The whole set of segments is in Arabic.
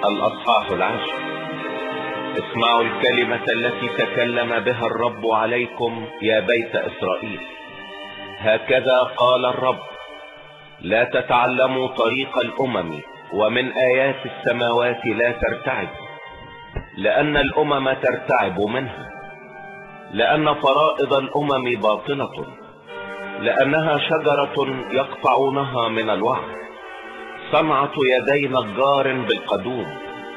الأصحاح 10. اسمعوا الكلمة التي تكلم بها الرب عليكم يا بيت إسرائيل. هكذا قال الرب: لا تتعلموا طريق الأمم، ومن آيات السماوات لا ترتعبوا، لأن الأمم ترتعب منها، لأن فرائض الأمم باطلة، لأنها شجرة يقطعونها من الوعر، صنعة يدي نجار بالقدوم،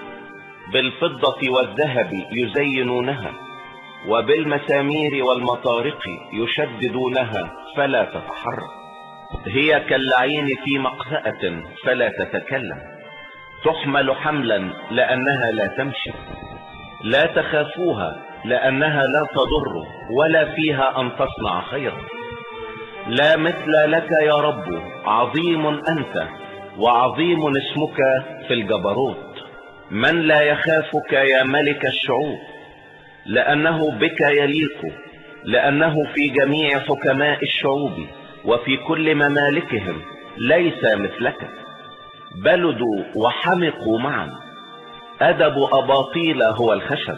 بالفضة والذهب يزينونها، وبالمسامير والمطارق يشددونها فلا تتحرك. هي كاللعين في مقفأة فلا تتكلم، تحمل حملا لأنها لا تمشي. لا تخافوها لأنها لا تضر، ولا فيها أن تصنع خيرا. لا مثل لك يا رب، عظيم أنت وعظيم اسمك في الجبروت. من لا يخافك يا ملك الشعوب؟ لأنه بك يليق، لأنه في جميع حكماء الشعوب وفي كل ممالكهم ليس مثلك. بلدوا وحمقوا معا، أدب أباطيل هو الخشب،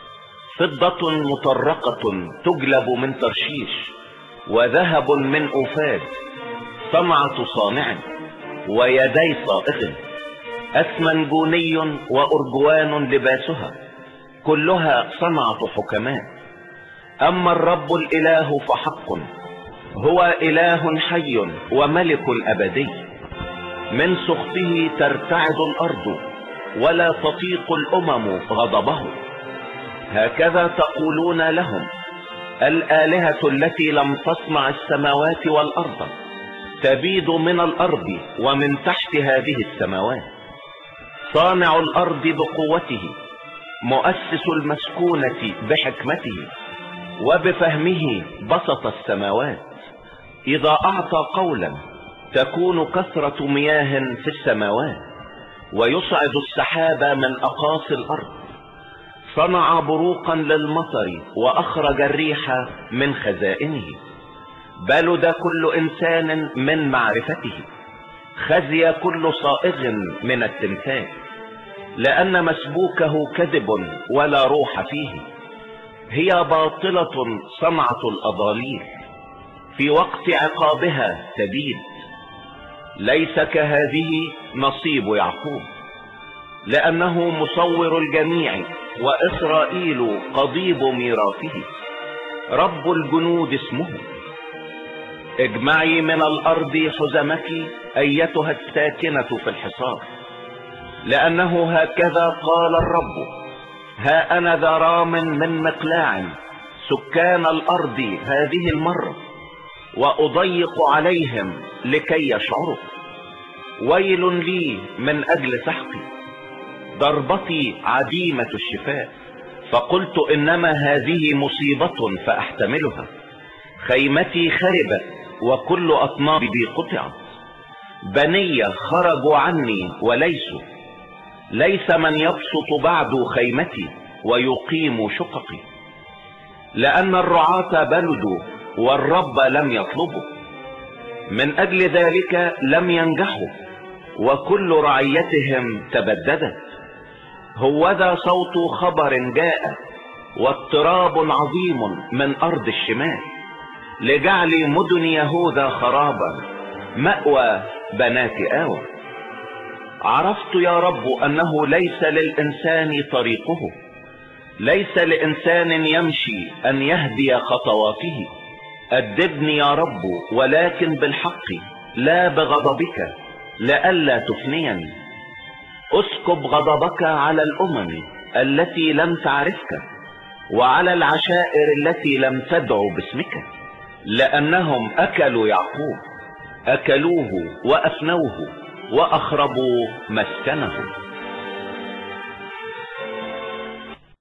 فضة مطرقة تجلب من ترشيش، وذهب من أوفاد، صنعة صانع ويدي صائغ. أسمنجوني وأرجوان لباسها، كلها صنعة حكماء. أما الرب الإله فحق، هو إله حي وملك أبدي. من سخطه ترتعد الأرض، ولا تطيق الأمم غضبه. هكذا تقولون لهم: الآلهة التي لم تصنع السماوات والأرض تبيد من الأرض ومن تحت هذه السماوات. صانع الأرض بقوته، مؤسس المسكونة بحكمته، وبفهمه بسط السماوات. إذا أعطى قولا تكون كثرة مياه في السماوات، ويصعد السحاب من أقاصي الأرض. صنع بروقا للمطر، وأخرج الريح من خزائنه. بلد كل إنسان من معرفته، خزي كل صائغ من التمثال، لأن مسبوكه كذب ولا روح فيه. هي باطلة صنعة الأضاليل، في وقت عقابها تبيد. ليس كهذه نصيب يعقوب، لأنه مصور الجميع، وإسرائيل قضيب ميراثه. رب الجنود اسمه. اجمعي من الأرض حزمك أيتها الساكنة في الحصار، لأنه هكذا قال الرب: ها أنا ذا رام من مقلاع سكان الأرض هذه المرة، وأضيق عليهم لكي يشعروا. ويل لي من أجل سحقي، ضربتي عديمة الشفاء. فقلت إنما هذه مصيبة فأحتملها. خيمتي خربت وكل أطنابي قطعت. بني خرجوا عني وليسوا، ليس من يبسط بعد خيمتي ويقيم شققي. لأن الرعاة بلدوا والرب لم يطلبوا، من أجل ذلك لم ينجحوا، وكل رعيتهم تبددت. هوذا صوت خبر جاء، واضطراب عظيم من أرض الشمال، لجعل مدن يهوذا خرابا، مأوى بنات آوى. عرفت يا رب أنه ليس للإنسان طريقه، ليس لإنسان يمشي أن يهدي خطواته. أدبني يا رب ولكن بالحق، لا بغضبك لئلا تفنيني. اسكب غضبك على الأمم التي لم تعرفك، وعلى العشائر التي لم تدعو باسمك. لأنهم أكلوا يعقوب، أكلوه وأفنوه، وأخربوا مسكنه.